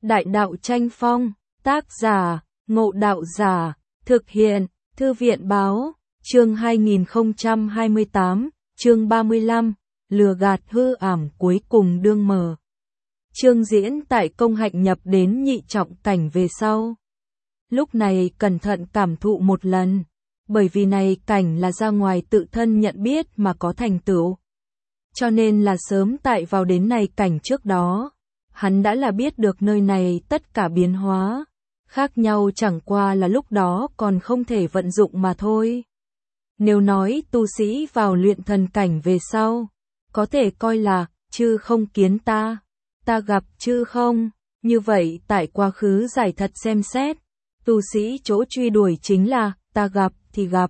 Đại đạo tranh phong, tác giả, Ngộ Đạo Giả, thực hiện, Thư viện báo, chương 2028, chương 35, lừa gạt hư ảm cuối cùng đương mờ. Chương diễn tại công hạnh nhập đến nhị trọng cảnh về sau. Lúc này cẩn thận cảm thụ một lần, bởi vì này cảnh là ra ngoài tự thân nhận biết mà có thành tựu. Cho nên là sớm tại vào đến này cảnh trước đó, hắn đã là biết được nơi này tất cả biến hóa, khác nhau chẳng qua là lúc đó còn không thể vận dụng mà thôi. Nếu nói tu sĩ vào luyện thần cảnh về sau, có thể coi là chư không kiến ta gặp chư không, như vậy tại quá khứ giải thật xem xét, tu sĩ chỗ truy đuổi chính là ta gặp thì gặp,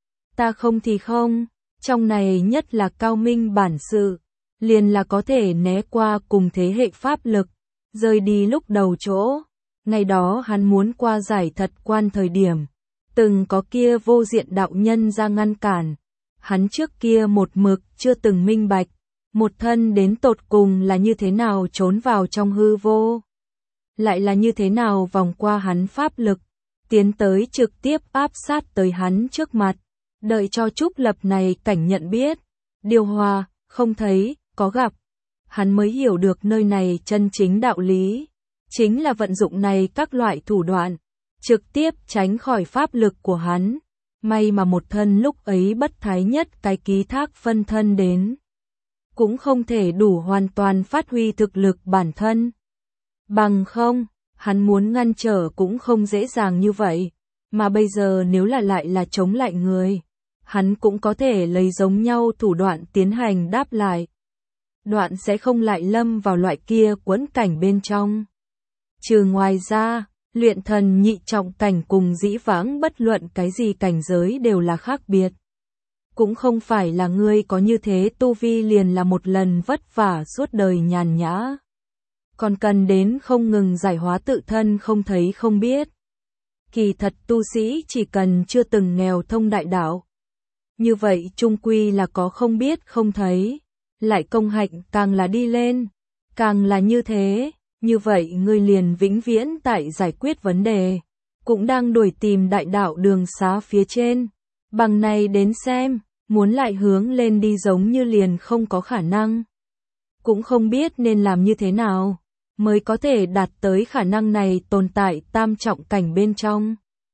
ta không thì không, trong này nhất là cao minh bản sự, liền là có thể né qua cùng thế hệ pháp lực, rời đi lúc đầu chỗ. Ngày đó hắn muốn qua giải thật quan thời điểm, từng có kia vô diện đạo nhân ra ngăn cản, hắn trước kia một mực chưa từng minh bạch, một thân đến tột cùng là như thế nào trốn vào trong hư vô, lại là như thế nào vòng qua hắn pháp lực, tiến tới trực tiếp áp sát tới hắn trước mặt, đợi cho Trúc Lập này cảnh nhận biết, điều hòa, không thấy, có gặp, hắn mới hiểu được nơi này chân chính đạo lý, chính là vận dụng này các loại thủ đoạn, trực tiếp tránh khỏi pháp lực của hắn, may mà một thân lúc ấy bất thái nhất cái ký thác phân thân đến, cũng không thể đủ hoàn toàn phát huy thực lực bản thân. Bằng không, hắn muốn ngăn trở cũng không dễ dàng như vậy, mà bây giờ nếu là lại là chống lại người, hắn cũng có thể lấy giống nhau thủ đoạn tiến hành đáp lại. Đoạn sẽ không lại lâm vào loại kia quẫn cảnh bên trong. Trừ ngoài ra, luyện thần nhị trọng cảnh cùng dĩ vãng bất luận cái gì cảnh giới đều là khác biệt. Cũng không phải là ngươi có như thế tu vi liền là một lần vất vả suốt đời nhàn nhã. Còn cần đến không ngừng giải hóa tự thân không thấy không biết. Kỳ thật tu sĩ chỉ cần chưa từng nghèo thông đại đạo. Như vậy chung quy là có không biết không thấy. Lại công hạnh càng là đi lên, càng là như thế, như vậy ngươi liền vĩnh viễn tại giải quyết vấn đề, cũng đang đuổi tìm đại đạo đường xá phía trên. Bằng này đến xem, muốn lại hướng lên đi giống như liền không có khả năng. Cũng không biết nên làm như thế nào, mới có thể đạt tới khả năng này tồn tại tam trọng cảnh bên trong.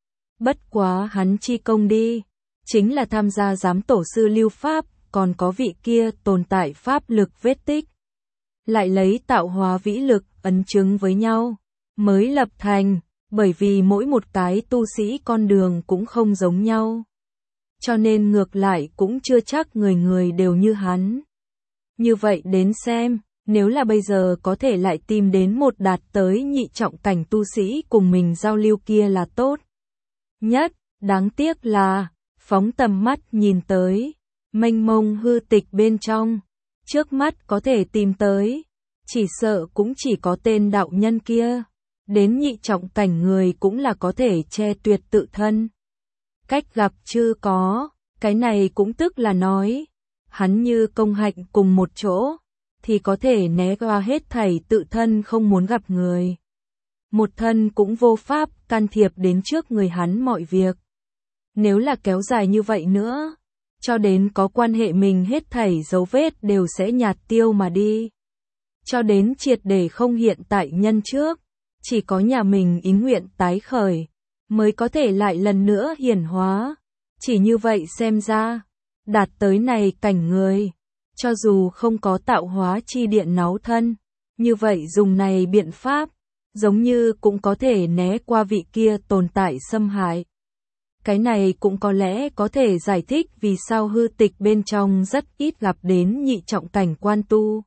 Bất quá hắn chi công đi, chính là tham gia giám tổ sư lưu pháp, còn có vị kia tồn tại pháp lực vết tích. Lại lấy tạo hóa vĩ lực ấn chứng với nhau, mới lập thành, bởi vì mỗi một cái tu sĩ con đường cũng không giống nhau. Cho nên ngược lại cũng chưa chắc người người đều như hắn. Như vậy đến xem, nếu là bây giờ có thể lại tìm đến một đạt tới nhị trọng cảnh tu sĩ cùng mình giao lưu kia là tốt nhất, đáng tiếc là, phóng tầm mắt nhìn tới, mênh mông hư tịch bên trong, trước mắt có thể tìm tới, chỉ sợ cũng chỉ có tên đạo nhân kia, đến nhị trọng cảnh người cũng là có thể che tuyệt tự thân. Cách gặp chưa có, cái này cũng tức là nói, hắn như công hạnh cùng một chỗ, thì có thể né qua hết thảy tự thân không muốn gặp người. Một thân cũng vô pháp can thiệp đến trước người hắn mọi việc. Nếu là kéo dài như vậy nữa, cho đến có quan hệ mình hết thảy dấu vết đều sẽ nhạt tiêu mà đi. Cho đến triệt để không hiện tại nhân trước, chỉ có nhà mình ý nguyện tái khởi, mới có thể lại lần nữa hiển hóa. Chỉ như vậy xem ra, đạt tới này cảnh người, cho dù không có tạo hóa chi điện náu thân, như vậy dùng này biện pháp, giống như cũng có thể né qua vị kia tồn tại xâm hại. Cái này cũng có lẽ có thể giải thích vì sao hư tịch bên trong rất ít gặp đến nhị trọng cảnh quan tu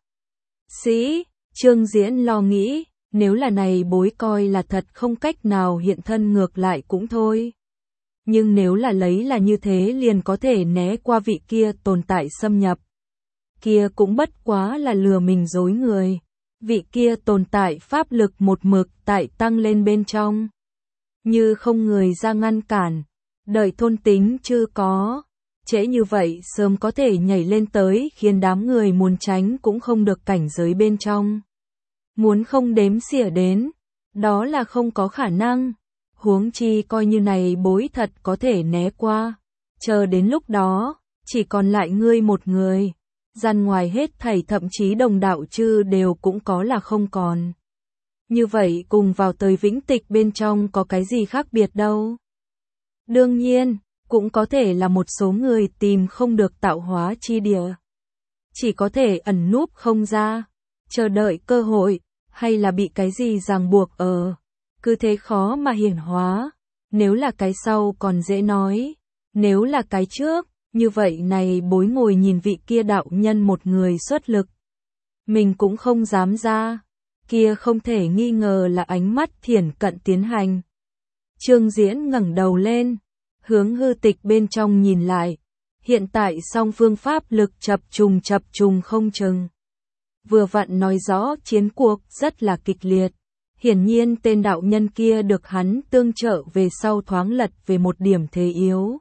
sĩ. Trương Diễn lo nghĩ, nếu là này bối coi là thật không cách nào hiện thân ngược lại cũng thôi. Nhưng nếu là lấy là như thế liền có thể né qua vị kia tồn tại xâm nhập. Kia cũng bất quá là lừa mình dối người. Vị kia tồn tại pháp lực một mực tại tăng lên bên trong. Như không người ra ngăn cản. Đợi thôn tính chưa có, trễ như vậy sớm có thể nhảy lên tới khiến đám người muốn tránh cũng không được cảnh giới bên trong. Muốn không đếm xỉa đến, đó là không có khả năng. Huống chi coi như này bối thật có thể né qua. Chờ đến lúc đó, chỉ còn lại ngươi một người. Gian ngoài hết thảy thậm chí đồng đạo chư đều cũng có là không còn. Như vậy cùng vào tới vĩnh tịch bên trong có cái gì khác biệt đâu. Đương nhiên, cũng có thể là một số người tìm không được tạo hóa chi địa. Chỉ có thể ẩn núp không ra, chờ đợi cơ hội, hay là bị cái gì ràng buộc cứ thế khó mà hiển hóa. Nếu là cái sau còn dễ nói, nếu là cái trước, như vậy này bối ngồi nhìn vị kia đạo nhân một người xuất lực. Mình cũng không dám ra, kia không thể nghi ngờ là ánh mắt thiển cận tiến hành. Trương Diễn ngẩng đầu lên, hướng hư tịch bên trong nhìn lại. Hiện tại song phương pháp lực chập trùng không chừng. Vừa vặn nói rõ chiến cuộc rất là kịch liệt. Hiển nhiên tên đạo nhân kia được hắn tương trợ về sau thoáng lật về một điểm thế yếu.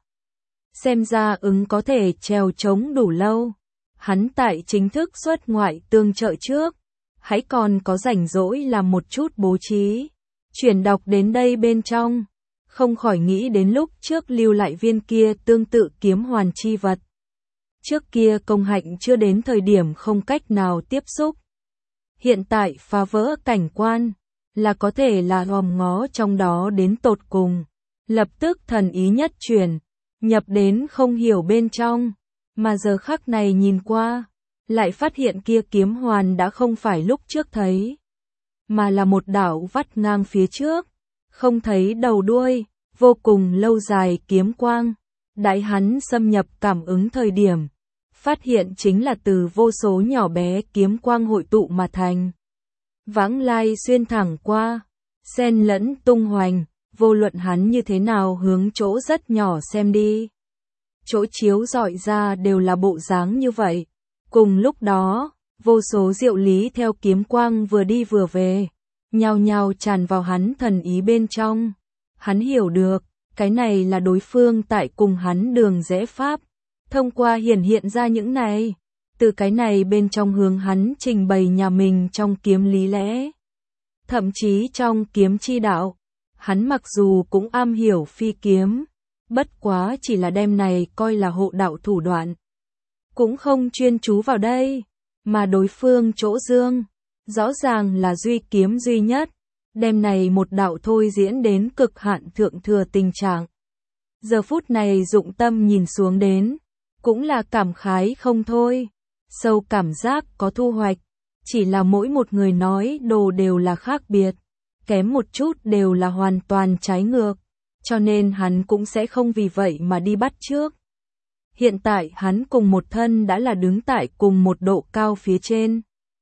Xem ra ứng có thể trèo chống đủ lâu. Hắn tại chính thức xuất ngoại tương trợ trước. Hãy còn có rảnh rỗi làm một chút bố trí. Chuyển đọc đến đây bên trong. Không khỏi nghĩ đến lúc trước lưu lại viên kia tương tự kiếm hoàn chi vật. Trước kia công hạnh chưa đến thời điểm không cách nào tiếp xúc. Hiện tại phá vỡ cảnh quan, là có thể là gòm ngó trong đó đến tột cùng. Lập tức thần ý nhất chuyển, nhập đến không hiểu bên trong, mà giờ khắc này nhìn qua, lại phát hiện kia kiếm hoàn đã không phải lúc trước thấy, mà là một đạo vắt ngang phía trước, không thấy đầu đuôi, vô cùng lâu dài kiếm quang. Đại hắn xâm nhập cảm ứng thời điểm, phát hiện chính là từ vô số nhỏ bé kiếm quang hội tụ mà thành. Vãng lai xuyên thẳng qua, xen lẫn tung hoành, vô luận hắn như thế nào hướng chỗ rất nhỏ xem đi. Chỗ chiếu rọi ra đều là bộ dáng như vậy. Cùng lúc đó, vô số diệu lý theo kiếm quang vừa đi vừa về, nhao nhao tràn vào hắn thần ý bên trong. Hắn hiểu được, cái này là đối phương tại cùng hắn đường rẽ pháp. Thông qua hiện ra những này, từ cái này bên trong hướng hắn trình bày nhà mình trong kiếm lý lẽ. Thậm chí trong kiếm chi đạo, hắn mặc dù cũng am hiểu phi kiếm, bất quá chỉ là đem này coi là hộ đạo thủ đoạn. Cũng không chuyên chú vào đây, mà đối phương chỗ dương, rõ ràng là duy kiếm duy nhất, đem này một đạo thôi diễn đến cực hạn thượng thừa tình trạng. Giờ phút này dụng tâm nhìn xuống đến, cũng là cảm khái không thôi, sâu cảm giác có thu hoạch, chỉ là mỗi một người nói đồ đều là khác biệt, kém một chút đều là hoàn toàn trái ngược, cho nên hắn cũng sẽ không vì vậy mà đi bắt chước. Hiện tại hắn cùng một thân đã là đứng tại cùng một độ cao phía trên,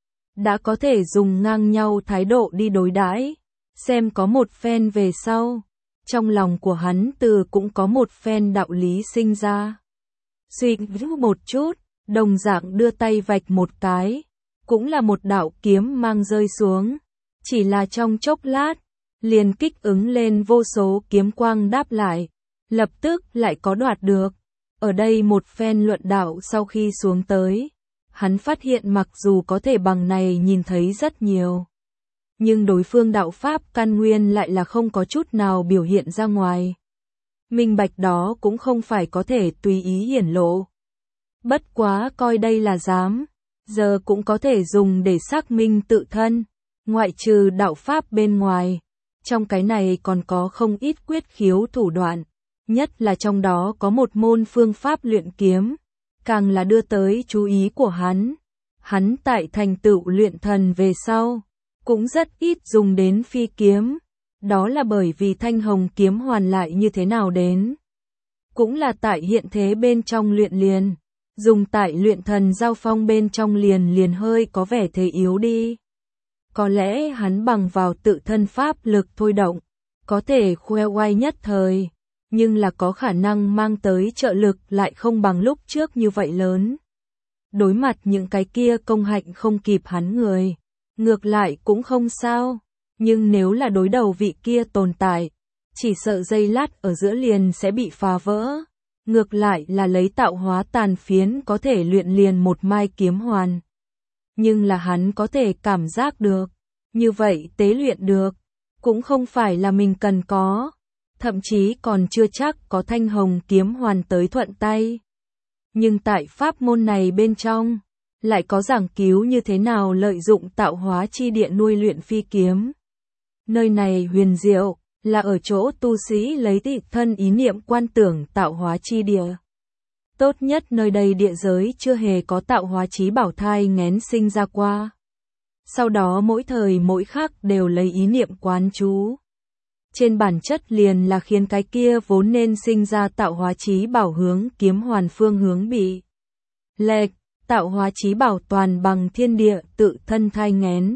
đã có thể dùng ngang nhau thái độ đi đối đãi, xem có một phen về sau, trong lòng của hắn từ cũng có một phen đạo lý sinh ra. Suy nghĩ một chút, đồng dạng đưa tay vạch một cái, cũng là một đạo kiếm mang rơi xuống, chỉ là trong chốc lát, liền kích ứng lên vô số kiếm quang đáp lại, lập tức lại có đoạt được. Ở đây một phen luận đạo sau khi xuống tới, hắn phát hiện mặc dù có thể bằng này nhìn thấy rất nhiều, nhưng đối phương đạo pháp căn nguyên lại là không có chút nào biểu hiện ra ngoài. Minh bạch đó cũng không phải có thể tùy ý hiển lộ. Bất quá coi đây là dám, giờ cũng có thể dùng để xác minh tự thân, ngoại trừ đạo pháp bên ngoài. Trong cái này còn có không ít quyết khiếu thủ đoạn, nhất là trong đó có một môn phương pháp luyện kiếm, càng là đưa tới chú ý của hắn. Hắn tại thành tựu luyện thần về sau, cũng rất ít dùng đến phi kiếm, đó là bởi vì thanh hồng kiếm hoàn lại như thế nào đến. Cũng là tại hiện thế bên trong luyện liền, dùng tại luyện thần giao phong bên trong liền hơi có vẻ thế yếu đi. Có lẽ hắn bằng vào tự thân pháp lực thôi động, có thể khoe oai nhất thời, nhưng là có khả năng mang tới trợ lực lại không bằng lúc trước như vậy lớn. Đối mặt những cái kia công hạnh không kịp hắn người, ngược lại cũng không sao, nhưng nếu là đối đầu vị kia tồn tại, chỉ sợ giây lát ở giữa liền sẽ bị phá vỡ. Ngược lại là lấy tạo hóa tàn phiến có thể luyện liền một mai kiếm hoàn. Nhưng là hắn có thể cảm giác được, như vậy tế luyện được, cũng không phải là mình cần có, thậm chí còn chưa chắc có thanh hồng kiếm hoàn tới thuận tay. Nhưng tại pháp môn này bên trong, lại có giảng cứu như thế nào lợi dụng tạo hóa chi địa nuôi luyện phi kiếm. Nơi này huyền diệu, là ở chỗ tu sĩ lấy tị thân ý niệm quan tưởng tạo hóa chi địa. Tốt nhất nơi đây địa giới chưa hề có tạo hóa chí bảo thai nghén sinh ra qua. Sau đó mỗi thời mỗi khắc đều lấy ý niệm quán chú. Trên bản chất liền là khiến cái kia vốn nên sinh ra tạo hóa chí bảo hướng kiếm hoàn phương hướng bị lệch, tạo hóa chí bảo toàn bằng thiên địa tự thân thai nghén.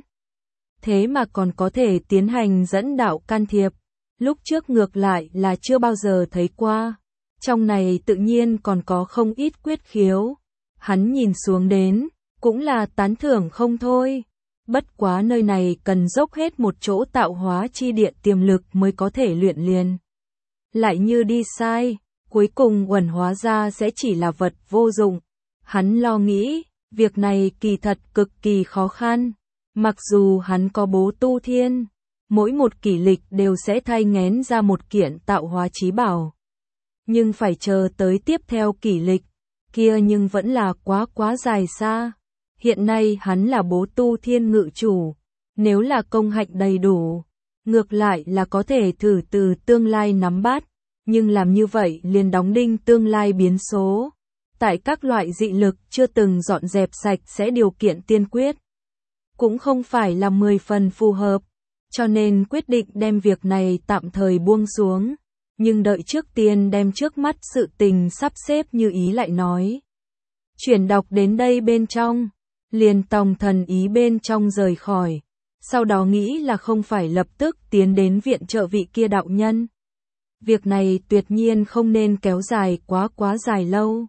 Thế mà còn có thể tiến hành dẫn đạo can thiệp, lúc trước ngược lại là chưa bao giờ thấy qua. Trong này tự nhiên còn có không ít quyết khiếu. Hắn nhìn xuống đến, cũng là tán thưởng không thôi. Bất quá nơi này cần dốc hết một chỗ tạo hóa chi địa tiềm lực mới có thể luyện liền. Lại như đi sai, cuối cùng uẩn hóa ra sẽ chỉ là vật vô dụng. Hắn lo nghĩ, việc này kỳ thật cực kỳ khó khăn. Mặc dù hắn có bố tu thiên, mỗi một kỷ lịch đều sẽ thay nghén ra một kiện tạo hóa chí bảo. Nhưng phải chờ tới tiếp theo kỷ lịch, kia nhưng vẫn là quá dài xa. Hiện nay hắn là bố tu thiên ngự chủ, nếu là công hạnh đầy đủ, ngược lại là có thể thử từ tương lai nắm bắt, nhưng làm như vậy liền đóng đinh tương lai biến số. Tại các loại dị lực chưa từng dọn dẹp sạch sẽ điều kiện tiên quyết, cũng không phải là 10 phần phù hợp, cho nên quyết định đem việc này tạm thời buông xuống, nhưng đợi trước tiên đem trước mắt sự tình sắp xếp như ý lại nói. Chuyển đọc đến đây bên trong, liền tòng thần ý bên trong rời khỏi, sau đó nghĩ là không phải lập tức tiến đến viện trợ vị kia đạo nhân. Việc này tuyệt nhiên không nên kéo dài quá dài lâu.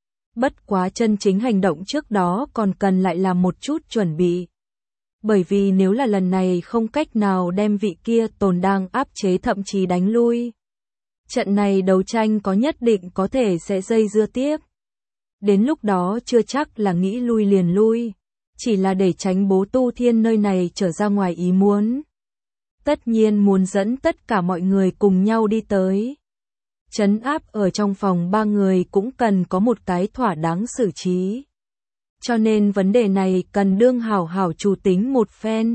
Bất quá chân chính hành động trước đó còn cần lại làm một chút chuẩn bị. Bởi vì nếu là lần này không cách nào đem vị kia tồn đang áp chế thậm chí đánh lui, trận này đấu tranh có nhất định có thể sẽ dây dưa tiếp. Đến lúc đó chưa chắc là nghĩ lui liền lui, chỉ là để tránh bố tu thiên nơi này trở ra ngoài ý muốn. Tất nhiên muốn dẫn tất cả mọi người cùng nhau đi tới. Trấn áp ở trong phòng 3 người cũng cần có một cái thỏa đáng xử trí. Cho nên vấn đề này cần đương hảo chủ tính một phen.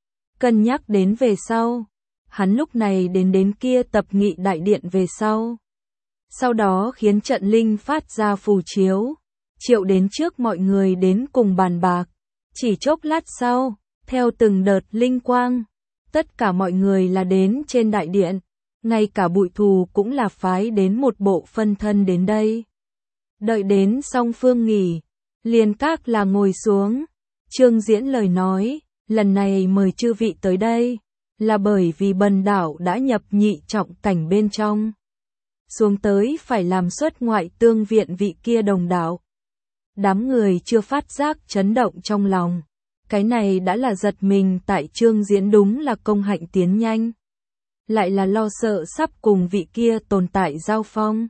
Cân nhắc đến về sau, hắn lúc này đến kia tập nghị đại điện về sau. Sau đó khiến trận linh phát ra phù chiếu, triệu đến trước mọi người đến cùng bàn bạc. Chỉ chốc lát sau, theo từng đợt linh quang, tất cả mọi người là đến trên đại điện, ngay cả Bụi Thù cũng là phái đến một bộ phân thân đến đây. Đợi đến song phương nghỉ, liền các là ngồi xuống. Trương Diễn lời nói, lần này mời chư vị tới đây, là bởi vì bần đạo đã nhập nhị trọng cảnh bên trong. Xuống tới phải làm xuất ngoại tương viện vị kia đồng đạo. Đám người chưa phát giác chấn động trong lòng. Cái này đã là giật mình tại Trương Diễn đúng là công hạnh tiến nhanh. Lại là lo sợ sắp cùng vị kia tồn tại giao phong.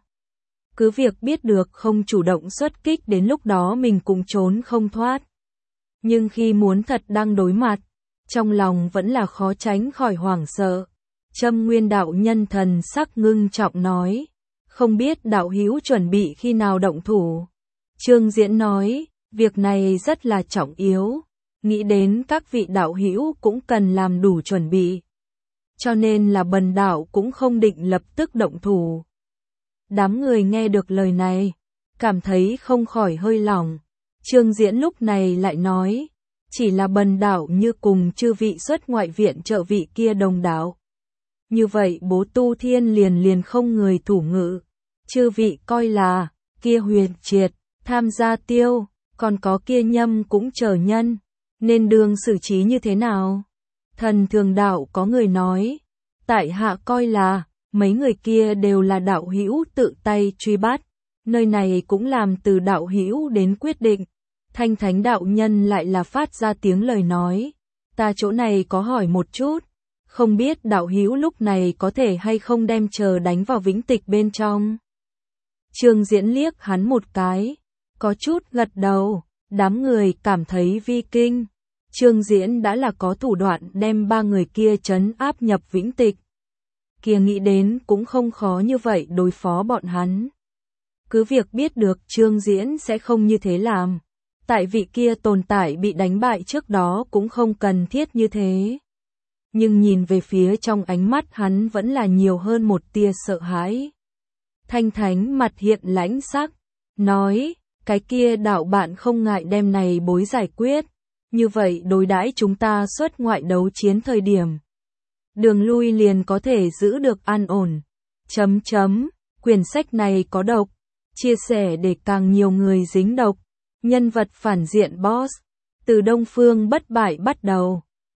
Cứ việc biết được không chủ động xuất kích đến lúc đó mình cũng trốn không thoát. Nhưng khi muốn thật đang đối mặt, trong lòng vẫn là khó tránh khỏi hoảng sợ. Châm Nguyên đạo nhân thần sắc ngưng trọng nói, không biết đạo hữu chuẩn bị khi nào động thủ. Trương Diễn nói, việc này rất là trọng yếu, nghĩ đến các vị đạo hữu cũng cần làm đủ chuẩn bị. Cho nên là bần đạo cũng không định lập tức động thủ. Đám người nghe được lời này, cảm thấy không khỏi hơi lỏng. Trương Diễn lúc này lại nói, chỉ là bần đạo như cùng chư vị xuất ngoại viện trợ vị kia đồng đạo. Như vậy bố tu thiên liền không người thủ ngự. Chư vị coi là, kia Huyền Triệt, tham gia tiêu, còn có kia Nhâm cũng chờ nhân, nên đường xử trí như thế nào? Thần Thường đạo có người nói, tại hạ coi là, mấy người kia đều là đạo hữu tự tay truy bắt, nơi này cũng làm từ đạo hữu đến quyết định. Thanh Thánh đạo nhân lại là phát ra tiếng lời nói, ta chỗ này có hỏi một chút, không biết đạo hữu lúc này có thể hay không đem chờ đánh vào vĩnh tịch bên trong. Trương Diễn liếc hắn một cái, có chút gật đầu, đám người cảm thấy vi kinh, Trương Diễn đã là có thủ đoạn đem 3 người kia trấn áp nhập Vĩnh Tịch. Kia nghĩ đến cũng không khó như vậy đối phó bọn hắn. Cứ việc biết được Trương Diễn sẽ không như thế làm. Tại vị kia tồn tại bị đánh bại trước đó cũng không cần thiết như thế. Nhưng nhìn về phía trong ánh mắt hắn vẫn là nhiều hơn một tia sợ hãi. Thanh Thánh mặt hiện lãnh sắc, nói, cái kia đạo bạn không ngại đem này bối giải quyết. Như vậy đối đãi chúng ta xuất ngoại đấu chiến thời điểm. Đường lui liền có thể giữ được an ổn. Quyển sách này có độc. Chia sẻ để càng nhiều người dính độc. Nhân vật phản diện boss. Từ Đông Phương bất bại bắt đầu.